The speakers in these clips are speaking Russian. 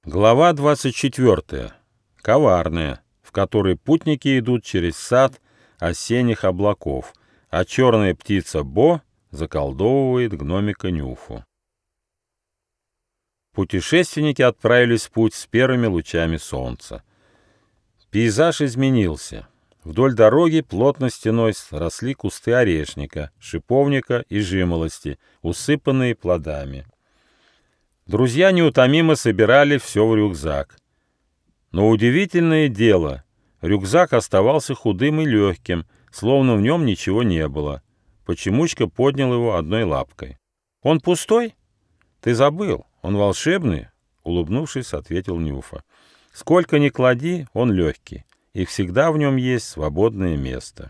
Глава 24. Коварная, в которой путники идут через сад осенних облаков, а черная птица Бо заколдовывает гномика Нюфу. Путешественники отправились в путь с первыми лучами солнца. Пейзаж изменился. Вдоль дороги плотно стеной росли кусты орешника, шиповника и жимолости, усыпанные плодами. Друзья неутомимо собирали все в рюкзак. Но удивительное дело, рюкзак оставался худым и легким, словно в нем ничего не было. Почемучка поднял его одной лапкой. «Он пустой? Ты забыл, он волшебный?» Улыбнувшись, ответил Нюфа. «Сколько ни клади, он легкий, и всегда в нем есть свободное место».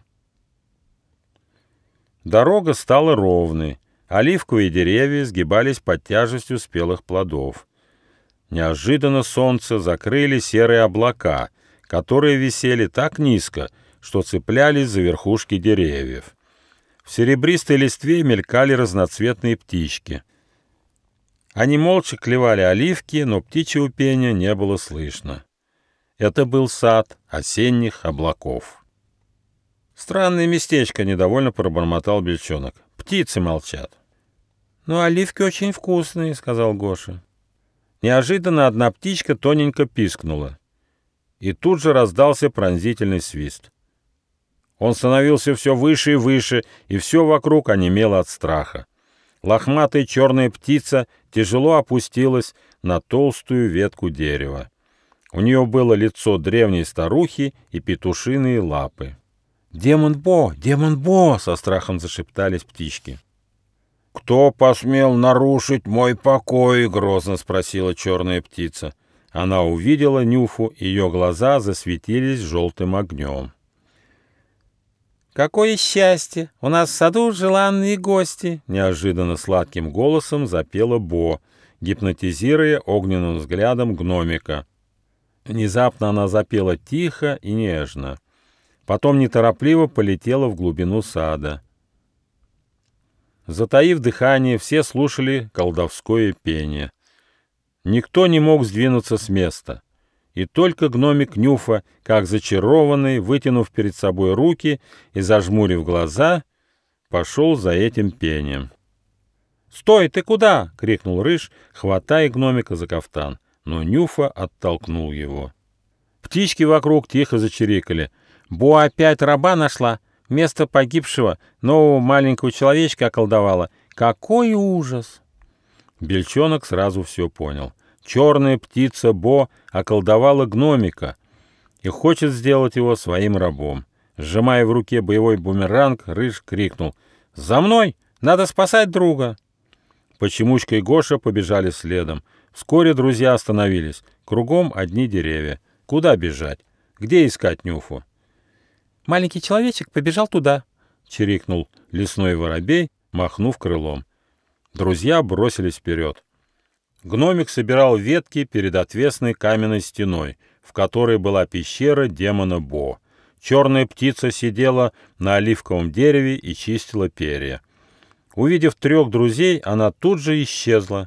Дорога стала ровной. Оливковые деревья сгибались под тяжестью спелых плодов. Неожиданно солнце закрыли серые облака, которые висели так низко, что цеплялись за верхушки деревьев. В серебристой листве мелькали разноцветные птички. Они молча клевали оливки, но птичьего пения не было слышно. Это был сад осенних облаков. «Странное местечко», — недовольно пробормотал Бельчонок. «Птицы молчат». «Ну, оливки очень вкусные», — сказал Гоша. Неожиданно одна птичка тоненько пискнула. И тут же раздался пронзительный свист. Он становился все выше и выше, и все вокруг онемело от страха. Лохматая черная птица тяжело опустилась на толстую ветку дерева. У нее было лицо древней старухи и петушиные лапы. «Демон Бо! Демон Бо!» — со страхом зашептались птички. «Кто посмел нарушить мой покой?» — грозно спросила черная птица. Она увидела Нюфу, ее глаза засветились желтым огнем. «Какое счастье! У нас в саду желанные гости!» — неожиданно сладким голосом запела Бо, гипнотизируя огненным взглядом гномика. Внезапно она запела тихо и нежно. Потом неторопливо полетела в глубину сада. Затаив дыхание, все слушали колдовское пение. Никто не мог сдвинуться с места. И только гномик Нюфа, как зачарованный, вытянув перед собой руки и зажмурив глаза, пошел за этим пением. «Стой, ты куда?» — крикнул Рыж, хватая гномика за кафтан. Но Нюфа оттолкнул его. Птички вокруг тихо зачирикали. «Бо опять раба нашла, вместо погибшего нового маленького человечка околдовала. Какой ужас!» Бельчонок сразу все понял. Черная птица Бо околдовала гномика и хочет сделать его своим рабом. Сжимая в руке боевой бумеранг, Рыж крикнул: «За мной! Надо спасать друга!» Почемучка и Гоша побежали следом. Вскоре друзья остановились. Кругом одни деревья. Куда бежать? Где искать Нюфу? «Маленький человечек побежал туда», — чирикнул лесной воробей, махнув крылом. Друзья бросились вперед. Гномик собирал ветки перед отвесной каменной стеной, в которой была пещера демона Бо. Черная птица сидела на оливковом дереве и чистила перья. Увидев 3 друзей, она тут же исчезла.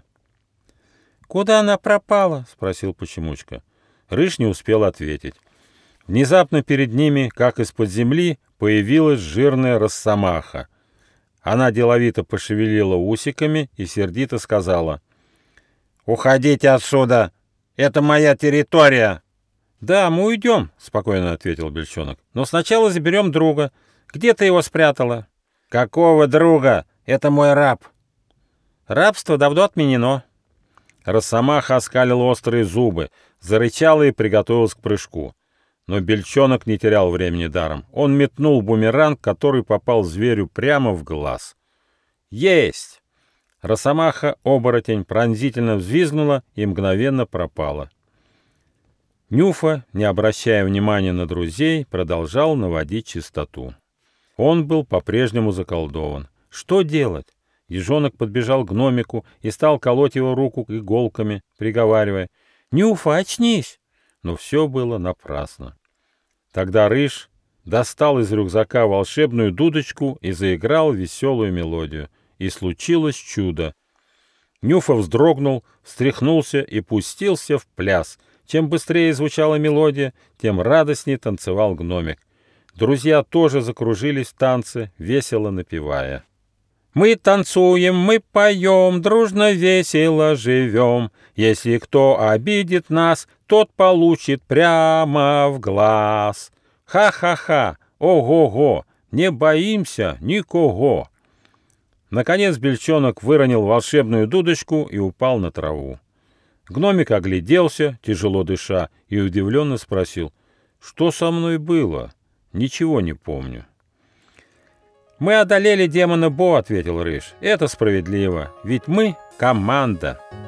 «Куда она пропала?» — спросил Почемучка. Рыж не успел ответить. Внезапно перед ними, как из-под земли, появилась жирная росомаха. Она деловито пошевелила усиками и сердито сказала: «Уходите отсюда! Это моя территория!» «Да, мы уйдем», — спокойно ответил Бельчонок. «Но сначала заберем друга. Где ты его спрятала?» «Какого друга? Это мой раб». «Рабство давно отменено». Росомаха оскалила острые зубы, зарычала и приготовилась к прыжку. Но Бельчонок не терял времени даром. Он метнул бумеранг, который попал зверю прямо в глаз. «Есть!» Росомаха-оборотень пронзительно взвизгнула и мгновенно пропала. Нюфа, не обращая внимания на друзей, продолжал наводить чистоту. Он был по-прежнему заколдован. Что делать? Ежонок подбежал к гномику и стал колоть его руку иголками, приговаривая: «Нюфа, очнись!» Но все было напрасно. Тогда Рыж достал из рюкзака волшебную дудочку и заиграл веселую мелодию. И случилось чудо. Нюфа вздрогнул, встряхнулся и пустился в пляс. Чем быстрее звучала мелодия, тем радостнее танцевал гномик. Друзья тоже закружились в танце, весело напевая. «Мы танцуем, мы поем, дружно, весело живем. Если кто обидит нас, тот получит прямо в глаз. Ха-ха-ха, ого-го, не боимся никого». Наконец Бельчонок выронил волшебную дудочку и упал на траву. Гномик огляделся, тяжело дыша, и удивленно спросил: «Что со мной было? Ничего не помню». «Мы одолели демона Бо», — ответил Рыж. «Это справедливо, ведь мы — команда».